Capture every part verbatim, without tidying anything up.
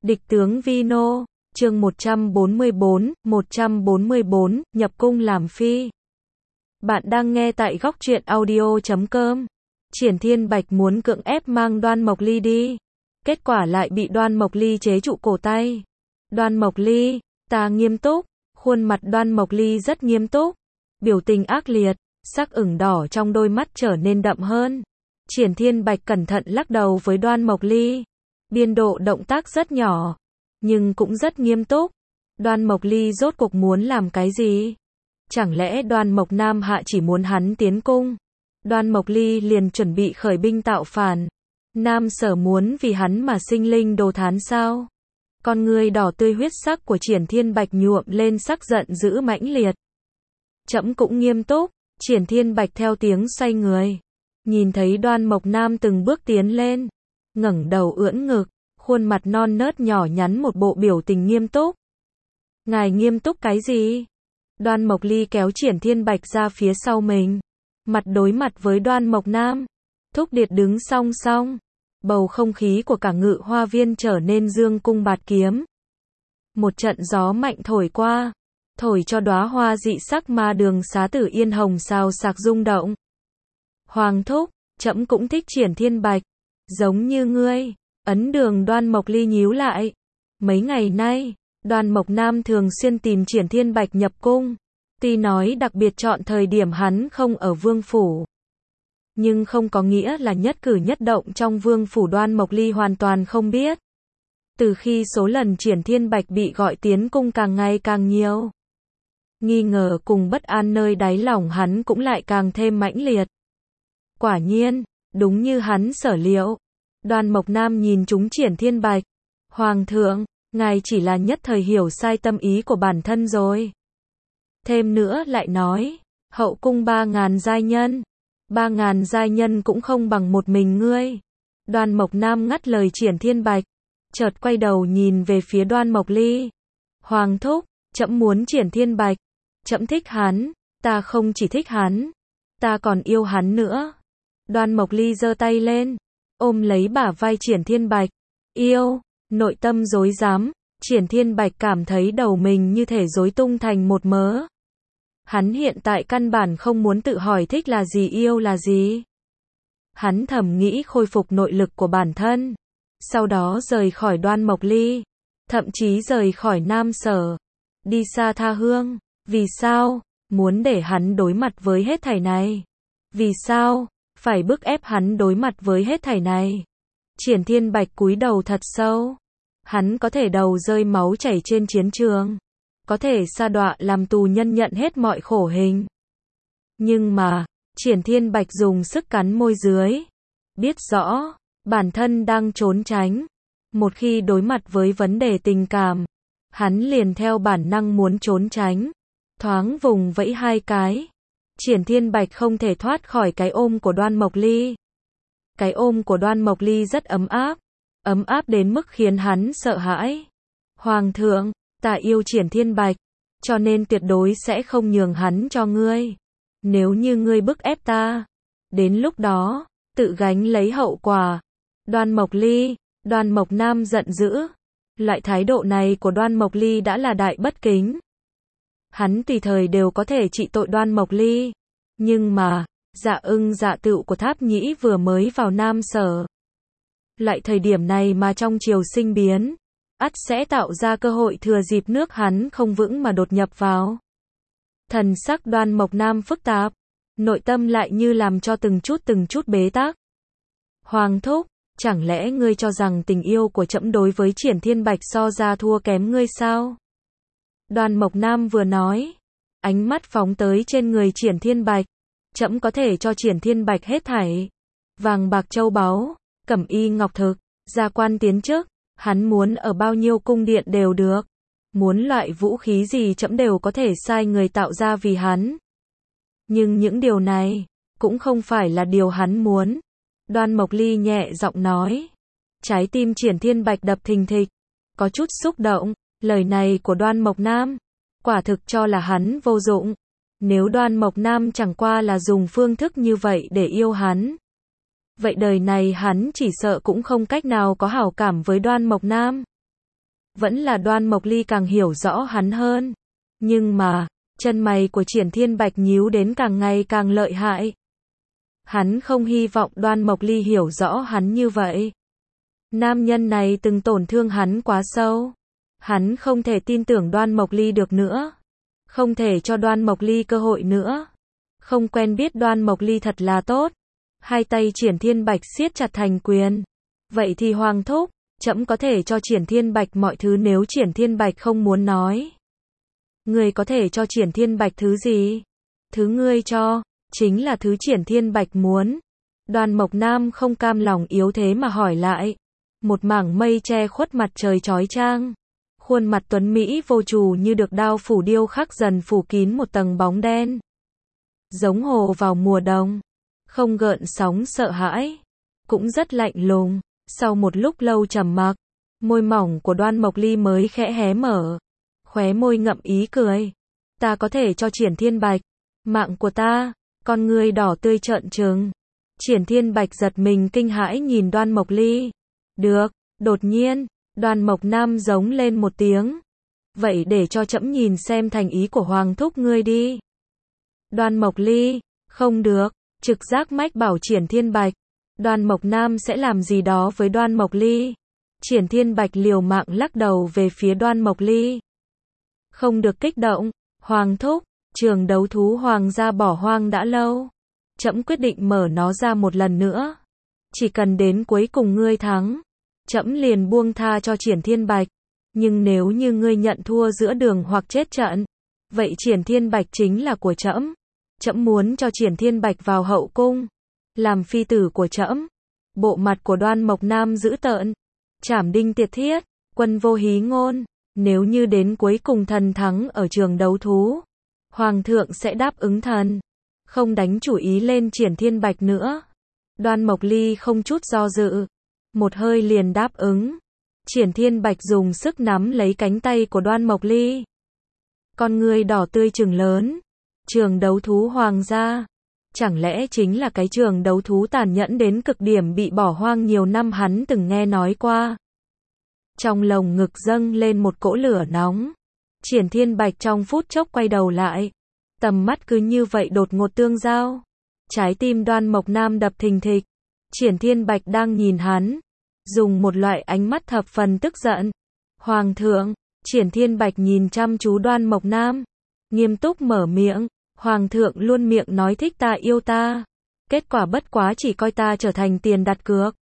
Địch tướng Vino, chương một trăm bốn mươi bốn, một trăm bốn mươi bốn, nhập cung làm phi. Bạn đang nghe tại góc truyện audio chấm com. Triển Thiên Bạch muốn cưỡng ép mang Đoan Mộc Ly đi. Kết quả lại bị Đoan Mộc Ly chế trụ cổ tay. Đoan Mộc Ly, ta nghiêm túc. Khuôn mặt Đoan Mộc Ly rất nghiêm túc. Biểu tình ác liệt, sắc ửng đỏ trong đôi mắt trở nên đậm hơn. Triển Thiên Bạch cẩn thận lắc đầu với Đoan Mộc Ly. Biên độ động tác rất nhỏ, nhưng cũng rất nghiêm túc. Đoan Mộc Ly rốt cuộc muốn làm cái gì? Chẳng lẽ Đoan Mộc Nam Hạ chỉ muốn hắn tiến cung? Đoan Mộc Ly liền chuẩn bị khởi binh tạo phản. Nam Sở muốn vì hắn mà sinh linh đồ thán sao? Con ngươi đỏ tươi huyết sắc của Triển Thiên Bạch nhuộm lên sắc giận dữ mãnh liệt. Trẫm cũng nghiêm túc. Triển Thiên Bạch theo tiếng xoay người, nhìn thấy Đoan Mộc Nam từng bước tiến lên, ngẩng đầu ưỡn ngực, khuôn mặt non nớt nhỏ nhắn một bộ biểu tình nghiêm túc. Ngài nghiêm túc cái gì? Đoan Mộc Ly kéo Triển Thiên Bạch ra phía sau mình, mặt đối mặt với Đoan Mộc Nam. Thúc điệt đứng song song, bầu không khí của cả Ngự Hoa Viên trở nên dương cung bạt kiếm. Một trận gió mạnh thổi qua, thổi cho đóa hoa dị sắc ma đường xá tử yên hồng xào xạc rung động. Hoàng thúc, trẫm cũng thích Triển Thiên Bạch, giống như ngươi. Ấn đường Đoan Mộc Ly nhíu lại. Mấy ngày nay, Đoan Mộc Nam thường xuyên tìm Triển Thiên Bạch nhập cung. Tuy nói đặc biệt chọn thời điểm hắn không ở vương phủ, nhưng không có nghĩa là nhất cử nhất động trong vương phủ Đoan Mộc Ly hoàn toàn không biết. Từ khi số lần Triển Thiên Bạch bị gọi tiến cung càng ngày càng nhiều, nghi ngờ cùng bất an nơi đáy lòng hắn cũng lại càng thêm mãnh liệt. Quả nhiên, đúng như hắn sở liệu, Đoan Mộc Nam nhìn trúng Triển Thiên Bạch. Hoàng thượng, ngài chỉ là nhất thời hiểu sai tâm ý của bản thân rồi. Thêm nữa lại nói, hậu cung ba ngàn giai nhân, ba ngàn giai nhân cũng không bằng một mình ngươi. Đoan Mộc Nam ngắt lời Triển Thiên Bạch, chợt quay đầu nhìn về phía Đoan Mộc Ly. Hoàng thúc, trẫm muốn Triển Thiên Bạch, trẫm thích hắn, ta không chỉ thích hắn, ta còn yêu hắn nữa. Đoan Mộc Ly giơ tay lên, ôm lấy bả vai Triển Thiên Bạch. Yêu, nội tâm rối rắm, Triển Thiên Bạch cảm thấy đầu mình như thể rối tung thành một mớ. Hắn hiện tại căn bản không muốn tự hỏi thích là gì, yêu là gì. Hắn thầm nghĩ khôi phục nội lực của bản thân, sau đó rời khỏi Đoan Mộc Ly, thậm chí rời khỏi Nam Sở, đi xa tha hương. Vì sao? Muốn để hắn đối mặt với hết thảy này. Vì sao? Phải bức ép hắn đối mặt với hết thảy này. Triển Thiên Bạch cúi đầu thật sâu. Hắn có thể đầu rơi máu chảy trên chiến trường, có thể sa đọa làm tù nhân nhận hết mọi khổ hình. Nhưng mà, Triển Thiên Bạch dùng sức cắn môi dưới, biết rõ, bản thân đang trốn tránh. Một khi đối mặt với vấn đề tình cảm, hắn liền theo bản năng muốn trốn tránh. Thoáng vùng vẫy hai cái, Triển Thiên Bạch không thể thoát khỏi cái ôm của Đoan Mộc Ly. Cái ôm của Đoan Mộc Ly rất ấm áp, ấm áp đến mức khiến hắn sợ hãi. Hoàng thượng, ta yêu Triển Thiên Bạch, cho nên tuyệt đối sẽ không nhường hắn cho ngươi. Nếu như ngươi bức ép ta, đến lúc đó, tự gánh lấy hậu quả. Đoan Mộc Ly, Đoan Mộc Nam giận dữ. Loại thái độ này của Đoan Mộc Ly đã là đại bất kính. Hắn tùy thời đều có thể trị tội Đoan Mộc Ly. Nhưng mà, Dạ Ưng Dạ Tựu của Tháp Nhĩ vừa mới vào Nam Sở. Loại thời điểm này mà trong triều sinh biến, ắt sẽ tạo ra cơ hội thừa dịp nước hắn không vững mà đột nhập vào. Thần sắc Đoan Mộc Nam phức tạp, nội tâm lại như làm cho từng chút từng chút bế tắc. Hoàng thúc, chẳng lẽ ngươi cho rằng tình yêu của trẫm đối với Triển Thiên Bạch so ra thua kém ngươi sao? Đoan Mộc Nam vừa nói, ánh mắt phóng tới trên người Triển Thiên Bạch. Trẫm có thể cho Triển Thiên Bạch hết thảy, vàng bạc châu báu, cẩm y ngọc thực, gia quan tiến chức, hắn muốn ở bao nhiêu cung điện đều được, muốn loại vũ khí gì trẫm đều có thể sai người tạo ra vì hắn. Nhưng những điều này cũng không phải là điều hắn muốn. Đoan Mộc Ly nhẹ giọng nói. Trái tim Triển Thiên Bạch đập thình thịch, có chút xúc động. Lời này của Đoan Mộc Nam, quả thực cho là hắn vô dụng. Nếu Đoan Mộc Nam chẳng qua là dùng phương thức như vậy để yêu hắn, vậy đời này hắn chỉ sợ cũng không cách nào có hảo cảm với Đoan Mộc Nam. Vẫn là Đoan Mộc Ly càng hiểu rõ hắn hơn. Nhưng mà, chân mày của Triển Thiên Bạch nhíu đến càng ngày càng lợi hại. Hắn không hy vọng Đoan Mộc Ly hiểu rõ hắn như vậy. Nam nhân này từng tổn thương hắn quá sâu. Hắn không thể tin tưởng Đoan Mộc Ly được nữa. Không thể cho Đoan Mộc Ly cơ hội nữa. Không quen biết Đoan Mộc Ly thật là tốt. Hai tay Triển Thiên Bạch siết chặt thành quyền. Vậy thì Hoàng thúc, trẫm có thể cho Triển Thiên Bạch mọi thứ nếu Triển Thiên Bạch không muốn nói. Ngươi có thể cho Triển Thiên Bạch thứ gì? Thứ ngươi cho, chính là thứ Triển Thiên Bạch muốn. Đoan Mộc Nam không cam lòng yếu thế mà hỏi lại. Một mảng mây che khuất mặt trời chói chang. Khuôn mặt tuấn Mỹ vô trù như được đao phủ điêu khắc dần phủ kín một tầng bóng đen. Giống hồ vào mùa đông. Không gợn sóng sợ hãi. Cũng rất lạnh lùng. Sau một lúc lâu trầm mặc, môi mỏng của Đoan Mộc Ly mới khẽ hé mở. Khóe môi ngậm ý cười. Ta có thể cho Triển Thiên Bạch. Mạng của ta. Con ngươi đỏ tươi trợn trừng. Triển Thiên Bạch giật mình kinh hãi nhìn Đoan Mộc Ly. Được. Đột nhiên, Đoan Mộc Nam giống lên một tiếng. Vậy để cho trẫm nhìn xem thành ý của Hoàng thúc ngươi đi. Đoan Mộc Ly. Không được. Trực giác mách bảo Triển Thiên Bạch. Đoan Mộc Nam sẽ làm gì đó với Đoan Mộc Ly. Triển Thiên Bạch liều mạng lắc đầu về phía Đoan Mộc Ly. Không được kích động. Hoàng thúc, trường đấu thú hoàng gia bỏ hoang đã lâu. Trẫm quyết định mở nó ra một lần nữa. Chỉ cần đến cuối cùng ngươi thắng, trẫm liền buông tha cho Triển Thiên Bạch. Nhưng nếu như ngươi nhận thua giữa đường hoặc chết trận, vậy Triển Thiên Bạch chính là của trẫm. Trẫm muốn cho Triển Thiên Bạch vào hậu cung, làm phi tử của trẫm. Bộ mặt của Đoan Mộc Nam dữ tợn. Trảm đinh tiệt thiết, quân vô hí ngôn. Nếu như đến cuối cùng thần thắng ở trường đấu thú, Hoàng thượng sẽ đáp ứng thần. Không đánh chủ ý lên Triển Thiên Bạch nữa. Đoan Mộc Ly không chút do dự. Một hơi liền đáp ứng. Triển Thiên Bạch dùng sức nắm lấy cánh tay của Đoan Mộc Ly. Con ngươi đỏ tươi trừng lớn. Trường đấu thú hoàng gia. Chẳng lẽ chính là cái trường đấu thú tàn nhẫn đến cực điểm bị bỏ hoang nhiều năm hắn từng nghe nói qua. Trong lồng ngực dâng lên một cỗ lửa nóng. Triển Thiên Bạch trong phút chốc quay đầu lại. Tầm mắt cứ như vậy đột ngột tương giao. Trái tim Đoan Mộc Nam đập thình thịch. Triển Thiên Bạch đang nhìn hắn. Dùng một loại ánh mắt thập phần tức giận. Hoàng thượng, Triển Thiên Bạch nhìn chăm chú Đoan Mộc Nam. Nghiêm túc mở miệng. Hoàng thượng luôn miệng nói thích ta yêu ta. Kết quả bất quá chỉ coi ta trở thành tiền đặt cược.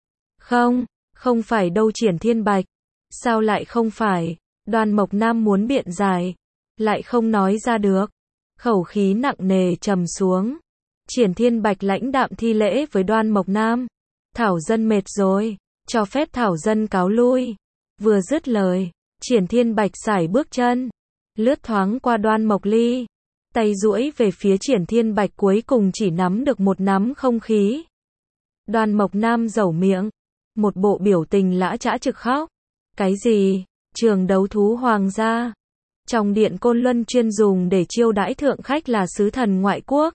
Không, không phải đâu Triển Thiên Bạch. Sao lại không phải? Đoan Mộc Nam muốn biện giải. Lại không nói ra được. Khẩu khí nặng nề trầm xuống. Triển Thiên Bạch lãnh đạm thi lễ với Đoan Mộc Nam. Thảo dân mệt rồi. Cho phép Thảo dân cáo lui. Vừa dứt lời. Triển Thiên Bạch sải bước chân. Lướt thoáng qua Đoan Mộc Ly. Tay duỗi về phía Triển Thiên Bạch cuối cùng chỉ nắm được một nắm không khí. Đoan Mộc Nam dẩu miệng. Một bộ biểu tình lã chã trực khóc. Cái gì? Trường đấu thú hoàng gia. Trong điện Côn Luân chuyên dùng để chiêu đãi thượng khách là sứ thần ngoại quốc.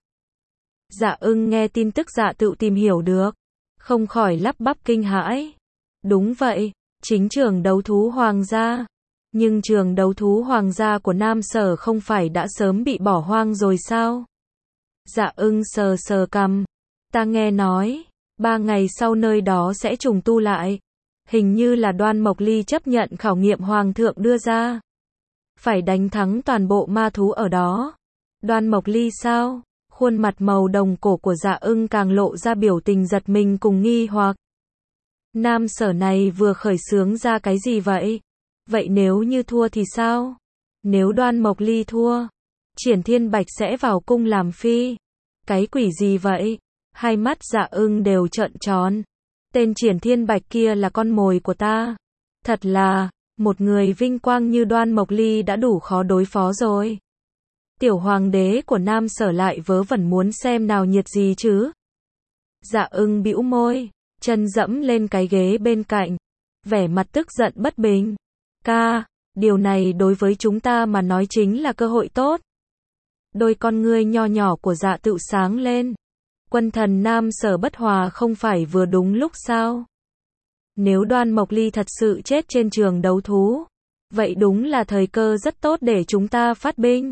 Dạ ưng nghe tin tức dạ tự tìm hiểu được. Không khỏi lắp bắp kinh hãi. Đúng vậy, chính trường đấu thú hoàng gia. Nhưng trường đấu thú hoàng gia của Nam Sở không phải đã sớm bị bỏ hoang rồi sao? Dạ ưng sờ sờ cằm. Ta nghe nói, ba ngày sau nơi đó sẽ trùng tu lại. Hình như là Đoan Mộc Ly chấp nhận khảo nghiệm hoàng thượng đưa ra. Phải đánh thắng toàn bộ ma thú ở đó. Đoan Mộc Ly sao? Khuôn mặt màu đồng cổ của Dạ ưng càng lộ ra biểu tình giật mình cùng nghi hoặc. Nam Sở này vừa khởi xướng ra cái gì vậy? Vậy nếu như thua thì sao? Nếu Đoan Mộc Ly thua, Triển Thiên Bạch sẽ vào cung làm phi. Cái quỷ gì vậy? Hai mắt Dạ ưng đều trợn tròn. Tên Triển Thiên Bạch kia là con mồi của ta. Thật là, một người vinh quang như Đoan Mộc Ly đã đủ khó đối phó rồi. Tiểu hoàng đế của Nam Sở lại vớ vẩn muốn xem nào nhiệt gì chứ. Dạ ưng bĩu môi, chân dẫm lên cái ghế bên cạnh. Vẻ mặt tức giận bất bình. Ca, điều này đối với chúng ta mà nói chính là cơ hội tốt. Đôi con ngươi nho nhỏ của Dạ tự sáng lên. Quân thần Nam Sở bất hòa không phải vừa đúng lúc sao? Nếu Đoan Mộc Ly thật sự chết trên trường đấu thú, vậy đúng là thời cơ rất tốt để chúng ta phát binh.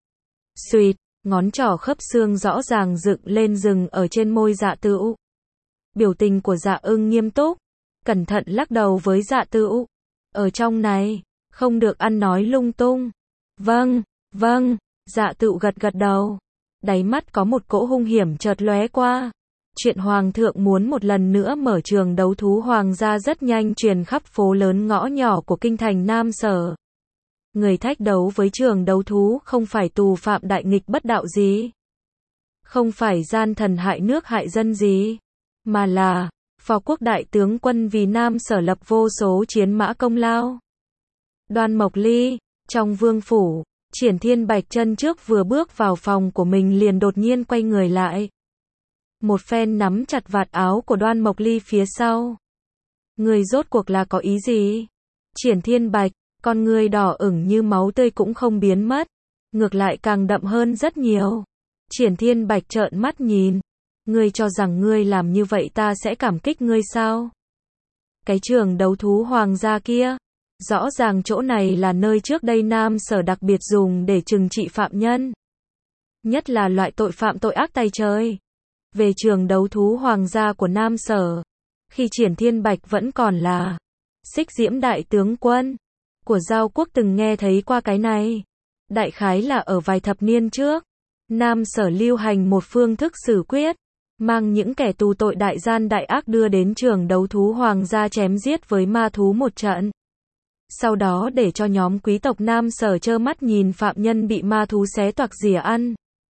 Xuỵt, ngón trỏ khớp xương rõ ràng dựng lên dừng ở trên môi Dạ Tựu. Biểu tình của Dạ Ưng nghiêm túc, cẩn thận lắc đầu với Dạ Tựu. Ở trong này, không được ăn nói lung tung. Vâng, vâng, Dạ Tựu gật gật đầu. Đáy mắt có một cỗ hung hiểm chợt lóe qua. Chuyện Hoàng thượng muốn một lần nữa mở trường đấu thú Hoàng gia rất nhanh truyền khắp phố lớn ngõ nhỏ của kinh thành Nam Sở. Người thách đấu với trường đấu thú không phải tù phạm đại nghịch bất đạo gì, không phải gian thần hại nước hại dân gì, mà là phò quốc đại tướng quân vì Nam Sở lập vô số chiến mã công lao. Đoan Mộc Ly, trong vương phủ, Triển Thiên Bạch chân trước vừa bước vào phòng của mình liền đột nhiên quay người lại. Một phen nắm chặt vạt áo của Đoan Mộc Ly phía sau. Người rốt cuộc là có ý gì? Triển Thiên Bạch, con người đỏ ửng như máu tươi cũng không biến mất, ngược lại càng đậm hơn rất nhiều. Triển Thiên Bạch trợn mắt nhìn. Ngươi cho rằng ngươi làm như vậy ta sẽ cảm kích ngươi sao? Cái trường đấu thú Hoàng gia kia, rõ ràng chỗ này là nơi trước đây Nam Sở đặc biệt dùng để trừng trị phạm nhân. Nhất là loại tội phạm tội ác tày trời. Về trường đấu thú Hoàng gia của Nam Sở, khi Triển Thiên Bạch vẫn còn là Xích Diễm đại tướng quân của Giao quốc từng nghe thấy qua cái này. Đại khái là ở vài thập niên trước, Nam Sở lưu hành một phương thức xử quyết, mang những kẻ tù tội đại gian đại ác đưa đến trường đấu thú Hoàng gia chém giết với ma thú một trận. Sau đó để cho nhóm quý tộc Nam Sở trơ mắt nhìn phạm nhân bị ma thú xé toạc rỉa ăn.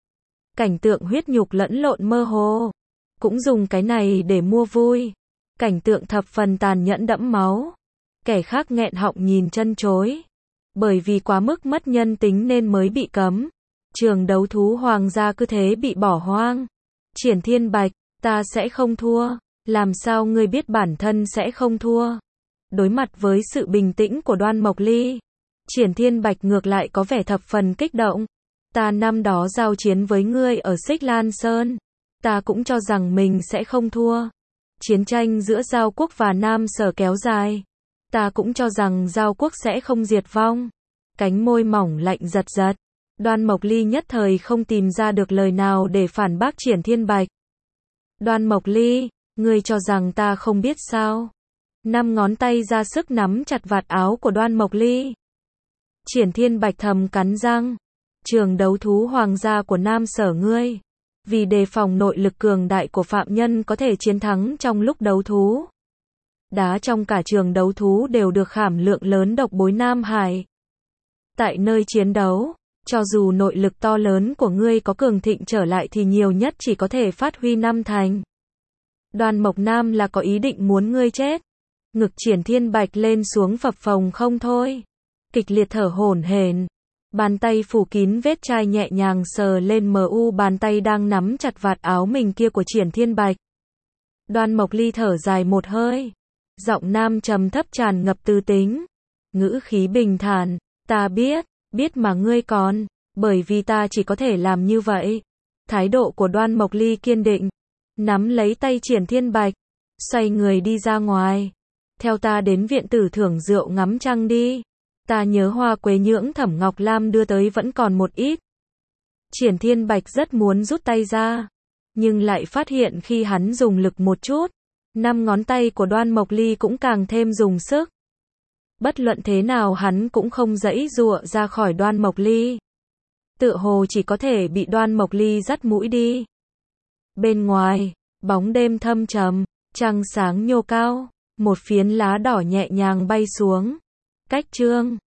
Cảnh tượng huyết nhục lẫn lộn mơ hồ. Cũng dùng cái này để mua vui. Cảnh tượng thập phần tàn nhẫn đẫm máu. Kẻ khác nghẹn họng nhìn chân chối. Bởi vì quá mức mất nhân tính nên mới bị cấm. Trường đấu thú Hoàng gia cứ thế bị bỏ hoang. Triển Thiên Bạch, ta sẽ không thua. Làm sao ngươi biết bản thân sẽ không thua? Đối mặt với sự bình tĩnh của Đoan Mộc Ly, Triển Thiên Bạch ngược lại có vẻ thập phần kích động. Ta năm đó giao chiến với ngươi ở Xích Lan Sơn, ta cũng cho rằng mình sẽ không thua. Chiến tranh giữa Giao quốc và Nam Sở kéo dài, ta cũng cho rằng Giao quốc sẽ không diệt vong. Cánh môi mỏng lạnh giật giật. Đoan Mộc Ly nhất thời không tìm ra được lời nào để phản bác Triển Thiên Bạch. Đoan Mộc Ly, ngươi cho rằng ta không biết sao? Năm ngón tay ra sức nắm chặt vạt áo của Đoan Mộc Ly. Triển Thiên Bạch thầm cắn răng. Trường đấu thú Hoàng gia của Nam Sở ngươi, vì đề phòng nội lực cường đại của phạm nhân có thể chiến thắng trong lúc đấu thú. Đá trong cả trường đấu thú đều được khảm lượng lớn độc bối Nam Hải. Tại nơi chiến đấu, cho dù nội lực to lớn của ngươi có cường thịnh trở lại thì nhiều nhất chỉ có thể phát huy năm thành. Đoan Mộc Nam là có ý định muốn ngươi chết. Ngực Triển Thiên Bạch lên xuống phập phồng không thôi. Kịch liệt thở hổn hển. Bàn tay phủ kín vết chai nhẹ nhàng sờ lên mờ u bàn tay đang nắm chặt vạt áo mình kia của Triển Thiên Bạch. Đoan Mộc Ly thở dài một hơi. Giọng nam trầm thấp tràn ngập tư tính. Ngữ khí bình thản. Ta biết, biết mà ngươi còn, bởi vì ta chỉ có thể làm như vậy. Thái độ của Đoan Mộc Ly kiên định. Nắm lấy tay Triển Thiên Bạch. Xoay người đi ra ngoài. Theo ta đến viện tử thưởng rượu ngắm trăng đi. Ta nhớ hoa quế nhưỡng Thẩm Ngọc Lam đưa tới vẫn còn một ít. Triển Thiên Bạch rất muốn rút tay ra, nhưng lại phát hiện khi hắn dùng lực một chút, năm ngón tay của Đoan Mộc Ly cũng càng thêm dùng sức. Bất luận thế nào hắn cũng không giãy giụa ra khỏi Đoan Mộc Ly. Tựa hồ chỉ có thể bị Đoan Mộc Ly dắt mũi đi. Bên ngoài, bóng đêm thâm trầm, trăng sáng nhô cao, một phiến lá đỏ nhẹ nhàng bay xuống. Cách chương